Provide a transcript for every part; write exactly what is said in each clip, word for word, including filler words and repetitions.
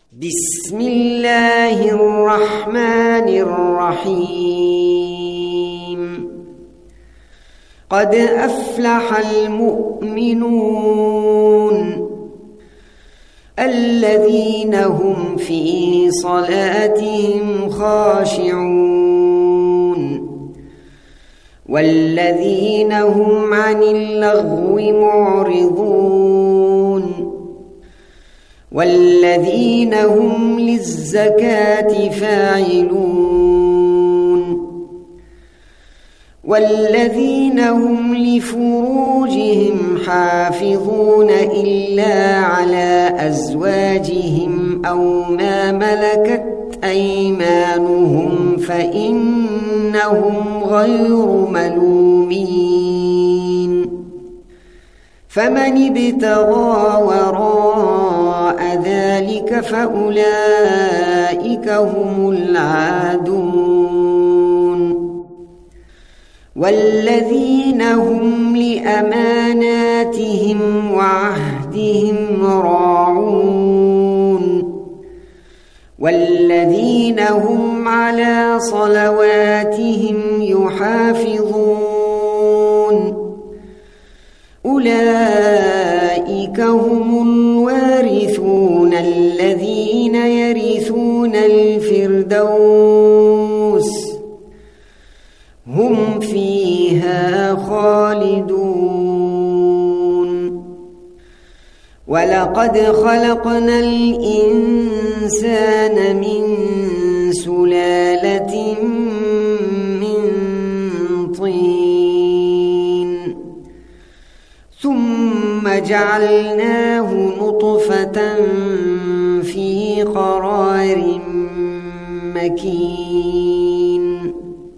بسم الله الرحمن الرحيم قد أفلح المؤمنون الذين هم في صلاتهم خاشعون والذين هم عن اللغو معرضون والذين هم للزكاة فاعلون والذين هم لفروجهم حافظون إلا على أزواجهم أو ما ملكت أيمانهم فإنهم غير ملومين فمن ابتغى وراء ذلك فأولئك هم العادون والذين هم لأماناتهم وعهدهم راعون والذين هم على صلواتهم يحافظون أولئك هم الوارثون الذين يرثون الفردوس هم فيها خالدون ولقد خلقنا الإنسان من سلالة من طين ثم جعلناه نطفة في قرار مكين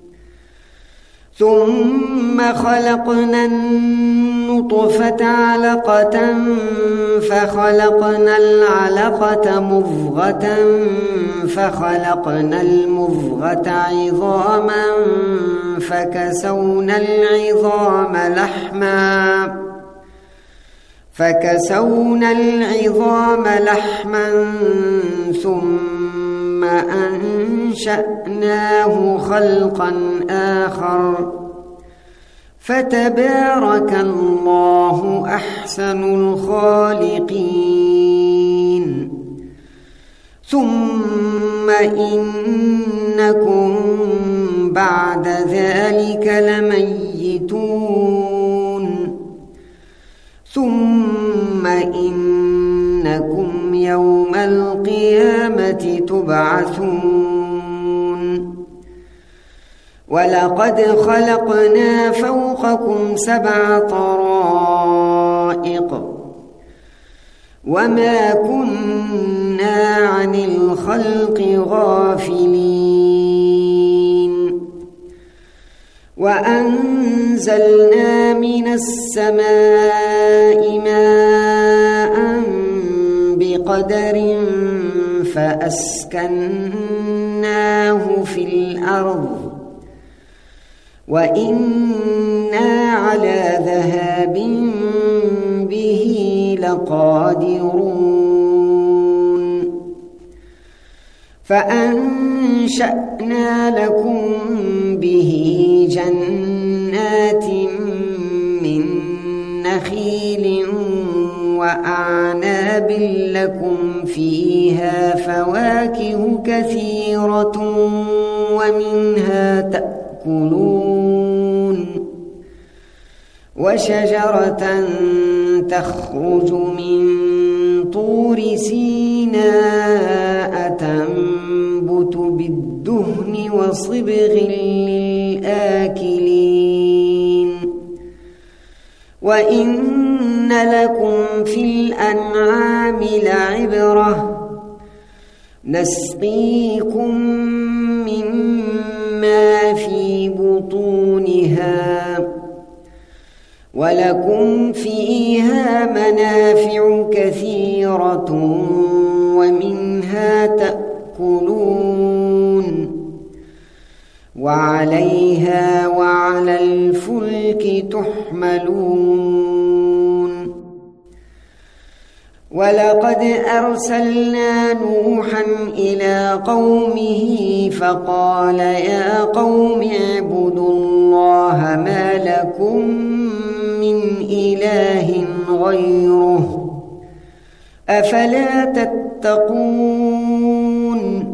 ثم خلقنا النطفة علقة فخلقنا العلقة مضغة فخلقنا المضغة عظاما فكسونا العظام لحما فكسونا العظام لحما ثم أنشأناه خلقا آخر فتبارك الله أحسن الخالقين ثم إنكم بعد ذلك لميتون ثم إنكم يوم القيامة تبعثون ولقد خلقنا فوقكم سبع طرائق وما كنا عن الخلق غافلين وأنزلنا من السماء ماء بقدر فأسكناه في الأرض وإنا على ذهاب به لقادرون فأنشأنا لكم به جنات من نخيل وأعناب لكم فيها فواكه كثيرة ومنها تأكلون وشجرة تخرج من طور سيناء تنبت بالدهن وصبغ للآكلين وإن لكم في الأنعام لعبرة نسقيكم مما في بطونها ولكم فيها منافع كثيرة ومنها تأكلون وعليها وعلى الفلك تحملون ولقد أرسلنا نوحا إلى قومه فقال يا قوم اعبدوا الله ما لكم من إله غيره أفلا تتقون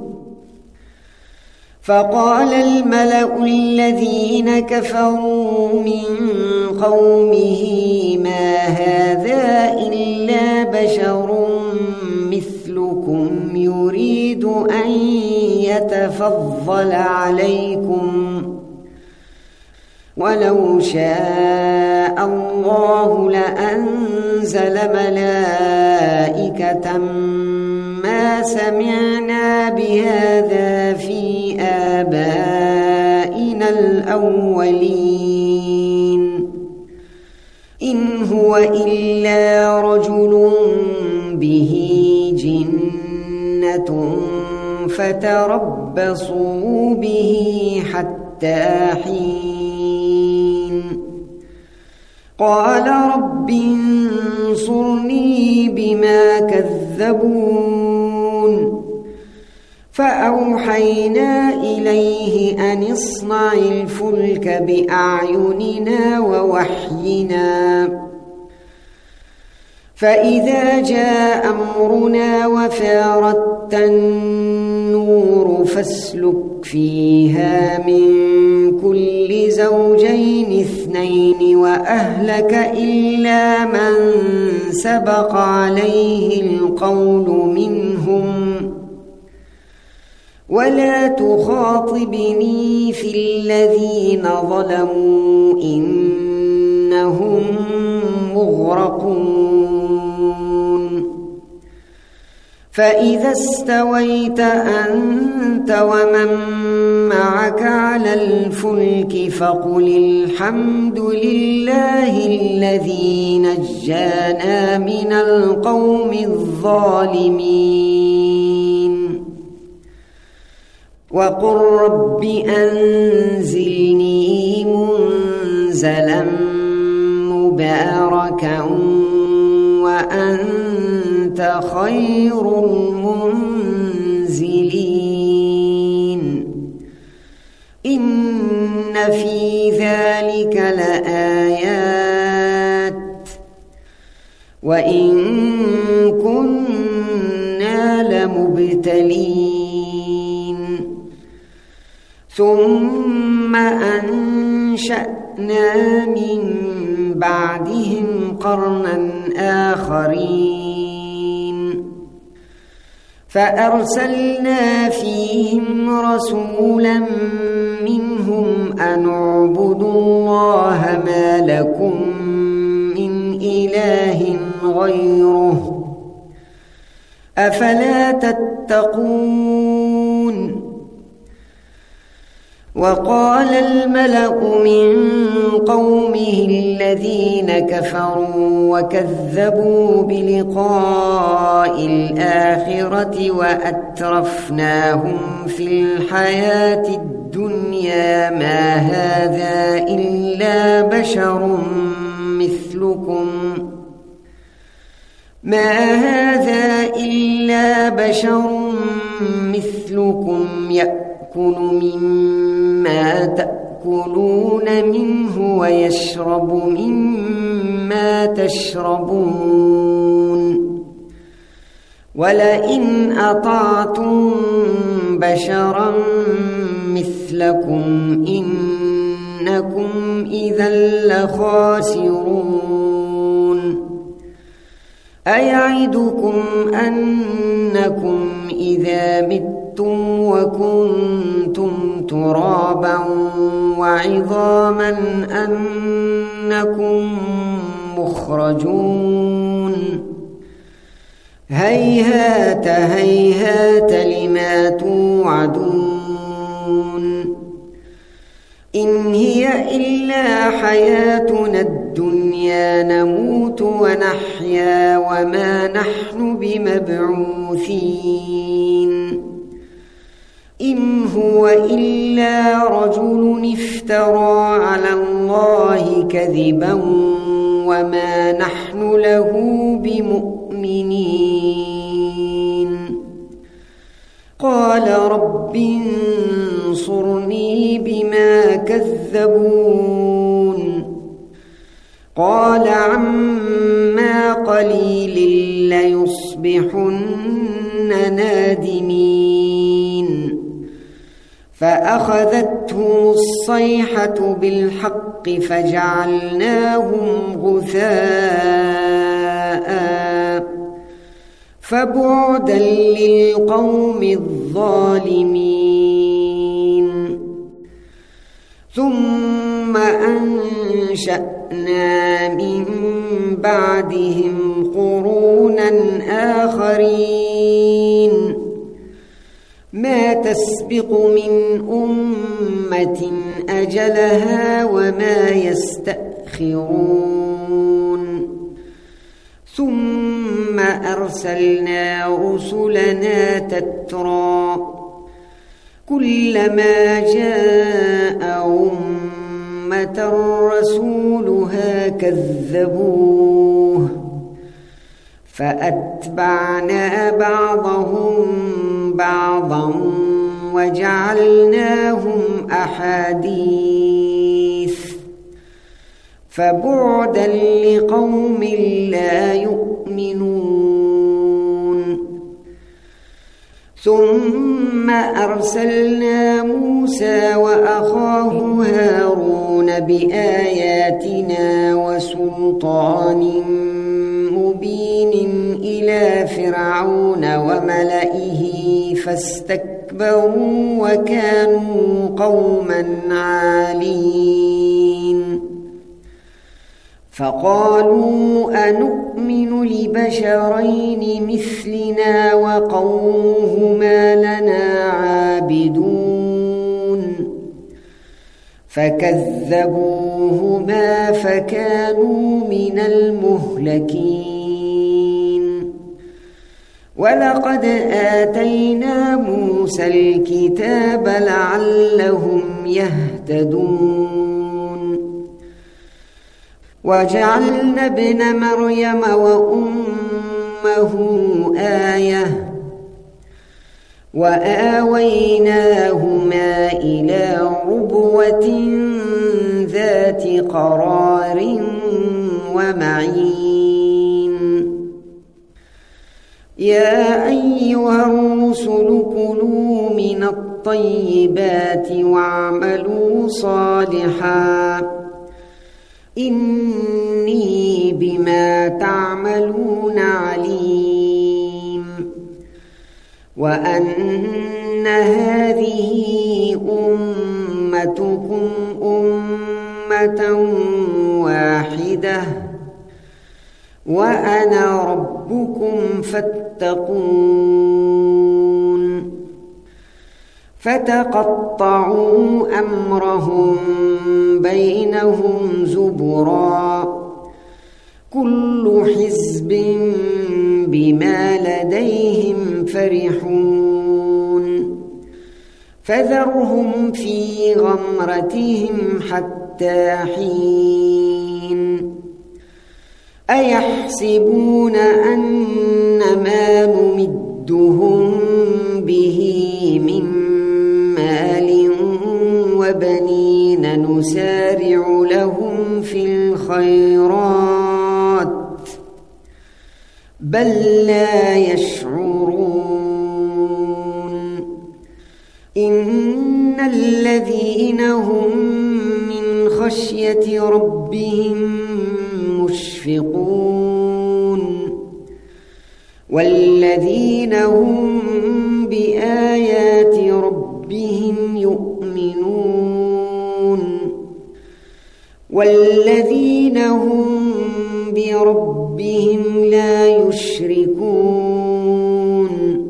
فقال الملأ الذين كفروا من قومه ما هذا إلا بشر مثلكم يريد أن يتفضل عليكم ولو شاء الله لأنزل ملائكة ما سمعنا بهذا في آبائنا الأولين إن هو إلا رجل به جنة فتربصوا به حتى حين قال رب انصرني بما كذبون فأوحينا إليه أن اصنع الفلك بأعيننا ووحينا فإذا جاء أمرنا وفارت النور فاسلك فيها من كل زوجين اثنين وأهلك إلا من سبق عليه القول منهم ولا تخاطبني في الذين ظلموا إنهم مغرقون فإذا استويت أنت ومن معك على الفلك فقل الحمد لله الذي نجانا من القوم الظالمين وقل رب أنزلني منزلا مباركا وأنت خير المنزلين إن في ذلك لآيات وإن كنا لمبتلين ثم أنشأنا من بعدهم قرنا آخرين فأرسلنا فيهم رسولا منهم أن اعبدوا الله ما لكم من إله غيره أفلا تتقون وقال الملأ من قومه الذين كفروا وكذبوا بلقاء الآخرة وأترفناهم في الحياة الدنيا ما هذا إلا بشر مثلكم ما هذا إلا بشر مثلكم يأكل مما تأكلون منه ويشرب مما تشربون ولئن أطعتم بشرا مثلكم إنكم إذا لخاسرون أيعدكم أنكم إذا متم وكنتم ترابا وعظاما أنكم مخرجون هيهات هيهات لما توعدون إن هي إلا حياتنا الدنيا نموت ونحيا وما نحن بمبعوثين إن هو إلا رجل افترى على الله كذبا وما نحن له بمؤمنين قال رب انصرني بما كذبون قال عما قليل ليصبحن نادمين فأخذتهم الصيحة بالحق فجعلناهم غثاء فبعدا للقوم الظالمين ثم أنشأنا من بعدهم قرونا آخرين ما تسبق من أمة أجلها وما يستأخرون ثم أرسلنا رسلنا تترى كلما جاء أمة رسولها كذبوه فأتبعنا بعضهم بعضا وجعلناهم أحاديث فبعدا لقوم لا يؤمنون ثم أرسلنا موسى وأخاه هارون بآياتنا وسلطان مبين إلى فرعون وملئه فاستكبروا وكانوا قوما عالين فقالوا أنؤمن لبشرين مثلنا وقومهما لنا عابدون فكذبوهما فكانوا من المهلكين ولقد آتينا موسى الكتاب لعلهم يهتدون وجعلنا ابن مريم وأمه آية وآويناهما إلى ربوة ذات قرار ومعين يا أيها الرسل كلوا من الطيبات واعملوا صالحا إني بما تعملون عليم وأن هذه أمتكم أمة واحدة وأنا ربكم فاتقون فتقطعوا أمرهم بينهم زبرا كل حزب بما لديهم فرحون فذرهم في غمرتهم حتى حين أيحسبون أن ما نمدهم به من مال وبنين نسارع لهم في الخيرات بل لا يشعرون إن الذين هم من خشية ربهم مشفقون والذين هم بآيات ربهم يؤمنون والذين هم بربهم لا يشركون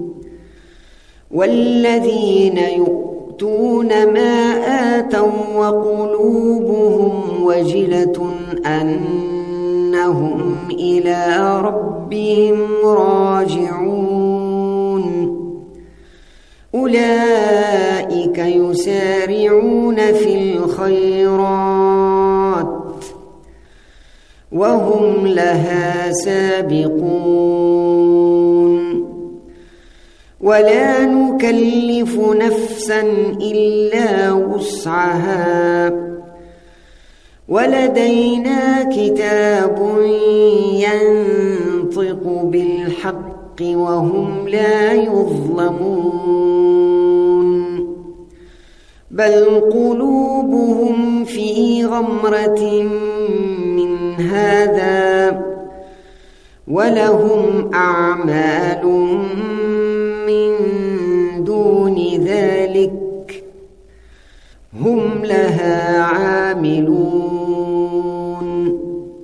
والذين يؤتون ما آتوا وقلوبهم وجلة أنهم إلى ربهم راجعون أولئك يسارعون في الخيرات وهم لها سابقون ولا نكلف نفسا إلا وسعها ولدينا كتاب ينطق بالحق وهم لا يظلمون بل قلوبهم في غمرة من هذا ولهم أعمال من دون ذلك هم لها عاملون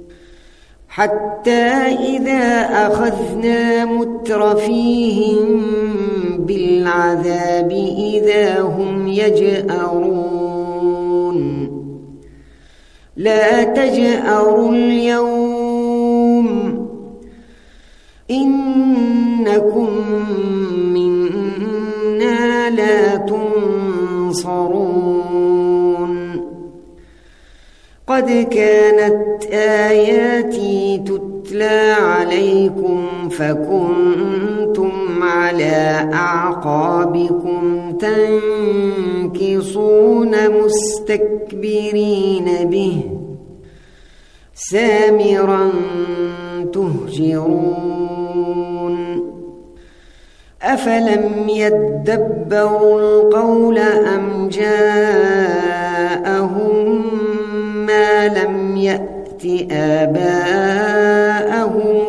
حتى إذا أخذنا مترفيهم بالعذاب إذا هم يجأرون لا تجأروا اليوم إنكم منا لا تنصرون قد كانت آياتي تتلى عليكم فكنتم على أعقابكم تنكصون مستكبرين به سامرا تهجرون أفلم يدبروا القول أم جاءهم ما لم يأت آباءهم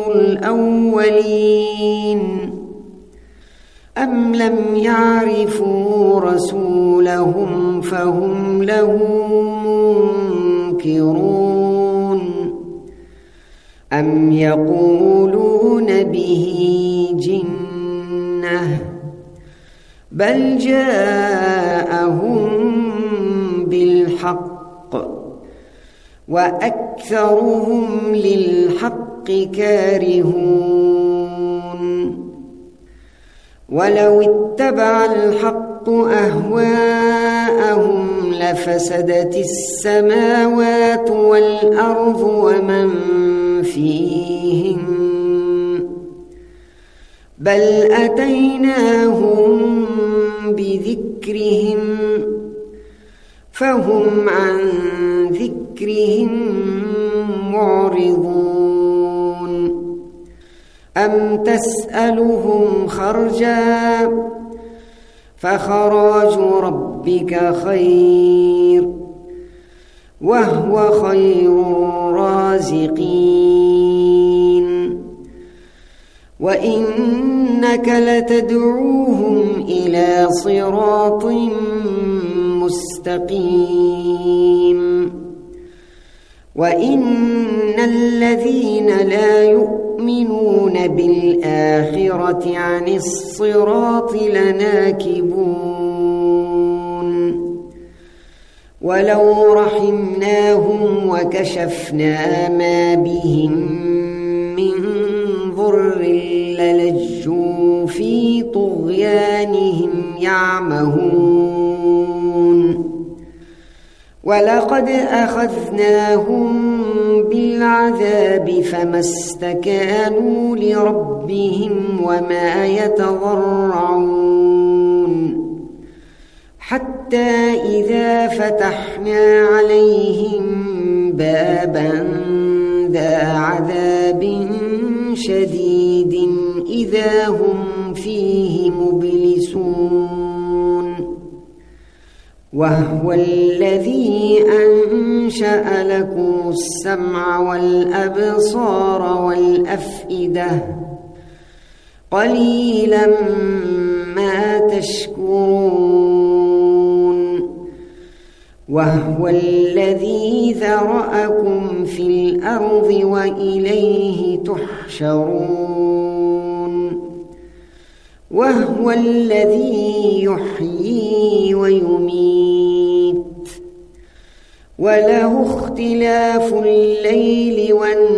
الأولين أم لم يعرفوا رسولهم فهم له منكرون أم يقولون به جنة بل جاءهم بالحق وأكثرهم للحق كارهون ولو اتبع الحق أهواءهم لفسدت السماوات والأرض ومن فيهن بل أتيناهم بذكرهم فهم عن ذكرهم معرضون أم تسألهم خرجا فخراج ربك خير وهو خير الرازقين وإنك لتدعوهم إلى صراط مستقيم وإن الذين لا يؤمنون بالآخرة عن الصراط لناكبون ولو رحمناهم وكشفنا ما بهم من ضر للجوا في طغيانهم يعمهون ولقد أخذناهم بالعذاب فما استكانوا لربهم وما يتضرعون حتى إذا فتحنا عليهم بابا ذا عذاب شديد إذا هم فيه مبلسون وهو الذي أنشأ لكم السمع والأبصار والأفئدة قليلا ما تشكرون وهو الذي ذرأكم في الأرض وإليه تحشرون وهو الذي يحيي ويميت وله اختلاف الليل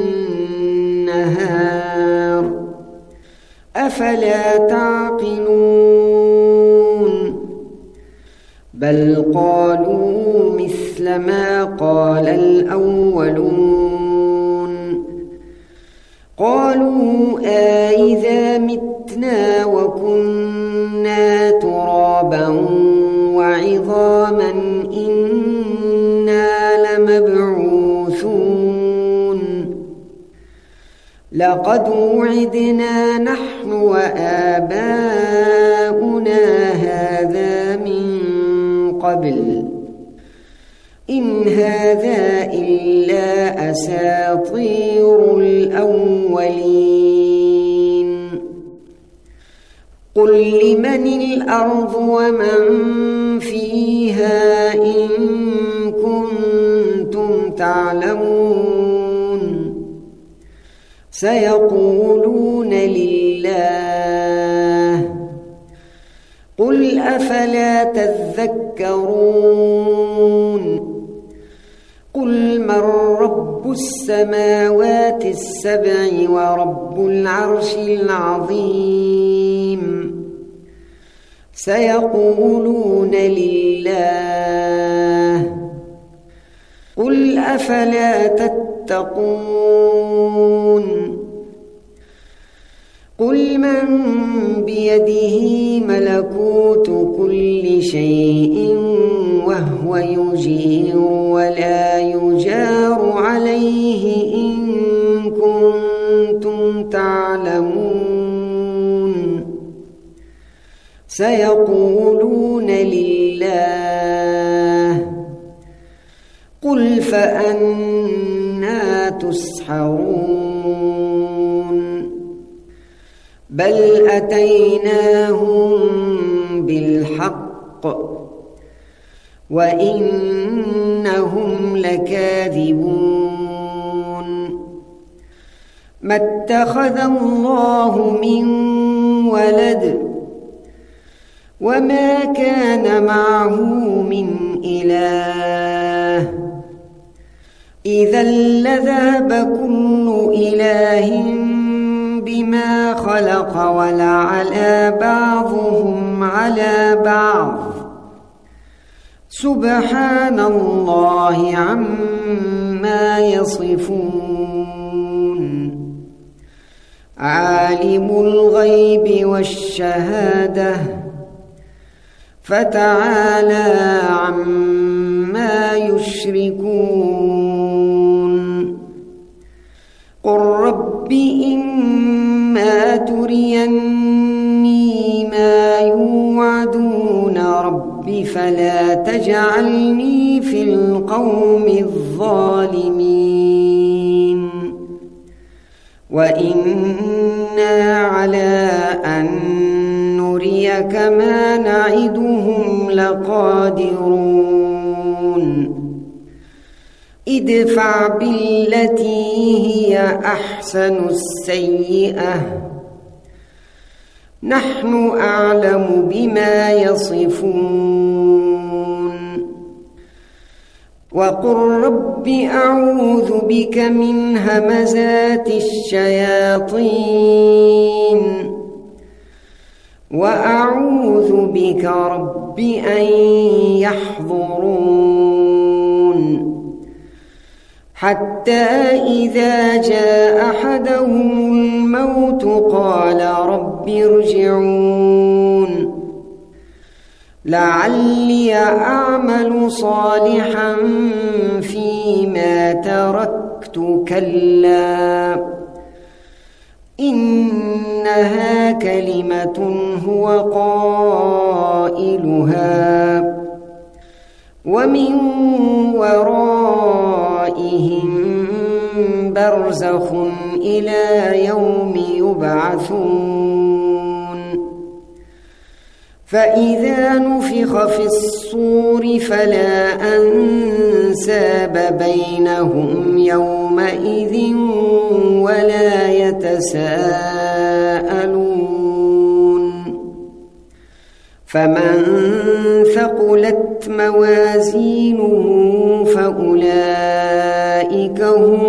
والنهار أفلا تعقلون بل قالوا مثل ما قال الأولون قالوا أإذا متنا وكنا لقد وعدنا نحن وآباؤنا هذا من قبل إن هذا إلا أساطير الأولين قل لمن الأرض ومن فيها إن كنتم تعلمون سيقولون لله قل أفلا تذكرون قل من رب السماوات السبع ورب العرش العظيم سيقولون لله قل أفلا تتقون قل من بيده ملكوت كل شيء وهو يجير ولا يجار عليه إن كنتم تعلمون سيقولون لله قل فأنى تسحرون بل أتيناهم بالحق وإنهم لكاذبون ما اتخذ الله من ولد وما كان معه من إله إذا لذهب كل إله بما خلق ولعلى بعضهم على بعض سبحان الله عما يصفون عالم الغيب والشهادة فتعالى عما يشركون قل رب إما تريني ما يوعدون رب فلا تجعلني في القوم الظالمين وإنا على أن نريك ما نعدهم لقادرون ادفع بالتي هي أحسن السيئة نحن أعلم بما يصفون وقل رب أعوذ بك من همزات الشياطين وأعوذ بك رب أن يحضرون حتى إذا جاء أحدهم الموت قال رب ارجعون لعلي أعمل صالحا فيما تركت كلا إنها كلمة هو قائلها ومن ورائهم برزخ إلى يوم يبعثون فإذا نفخ في الصور فلا أنساب بينهم يومئذ ولا يتساءلون فمن ثقلت موازينه فأولئك هم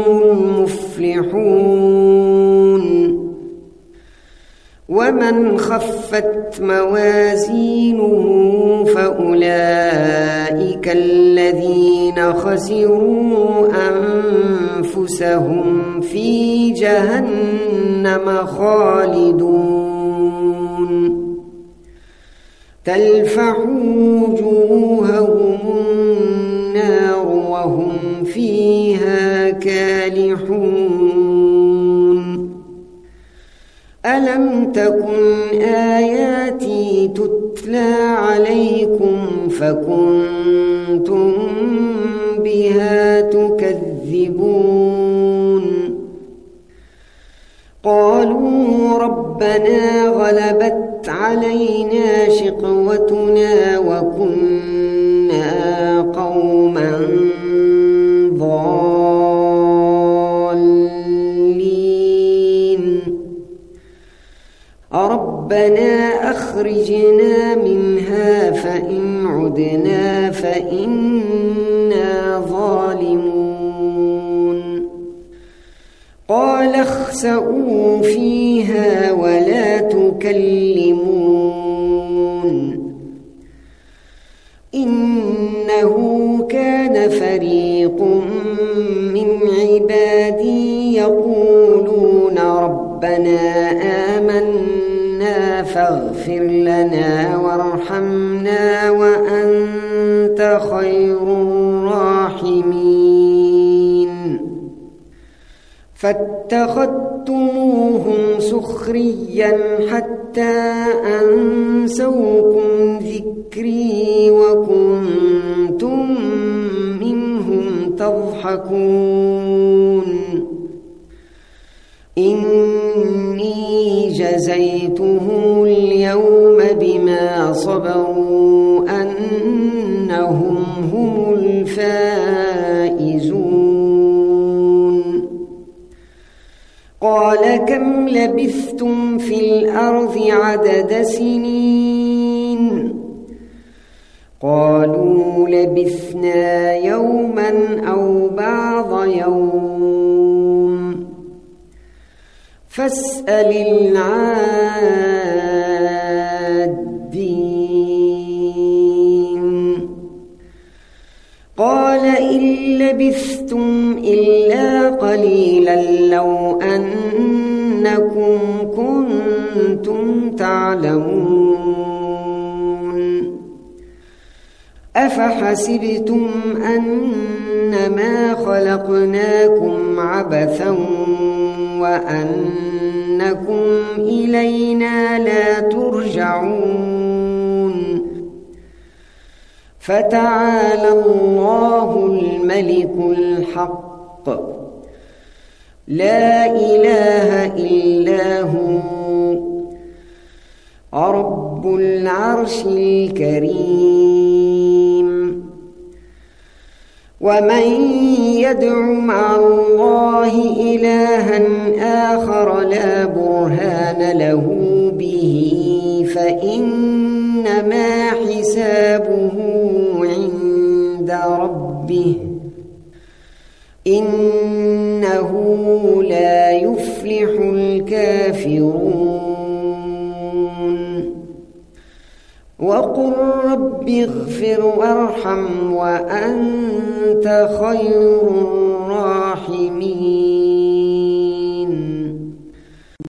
المفلحون ومن خفت موازينه فأولئك الذين خسروا أنفسهم في جهنم خالدون تلفح وجوههم النار وهم فيها كالحون ألم تكن آياتي تتلى عليكم فكنتم بها تكذبون قالوا ربنا غلبت علينا شقوتنا وكنا قوما ضالين ربنا أخرجنا منها فإن عدنا فإنا ظالمون قال اخسئوا فيها ولا تكلمون إنه كان فريق من عبادي يقولون ربنا آمنا فاغفر لنا وارحمنا وأنت خير الراحمين فاتخذتموهم سخريا حتى أنسوكم ذكري وكنتم منهم تضحكون إني جزيتهم اليوم بما صبروا أنهم هم الفائزون قال كم لبثتم في الأرض عدد سنين قالوا لبثنا يوما أو بعض يوم فاسأل العادين قال إن لبثتم إلا قليلا لو أنكم كنتم تعلمون أفحسبتم أنما خلقناكم عبثا وأنكم إلينا لا ترجعون فتعالى الله الملك الحق لا إله إلا هو رب العرش الكريم ومن يدع مع الله إلها آخر لا برهان له به فإنما حسابه عند ربه إنه لا يفلح الكافرون وقل رب اغفر وارحم وأنت خير الراحمين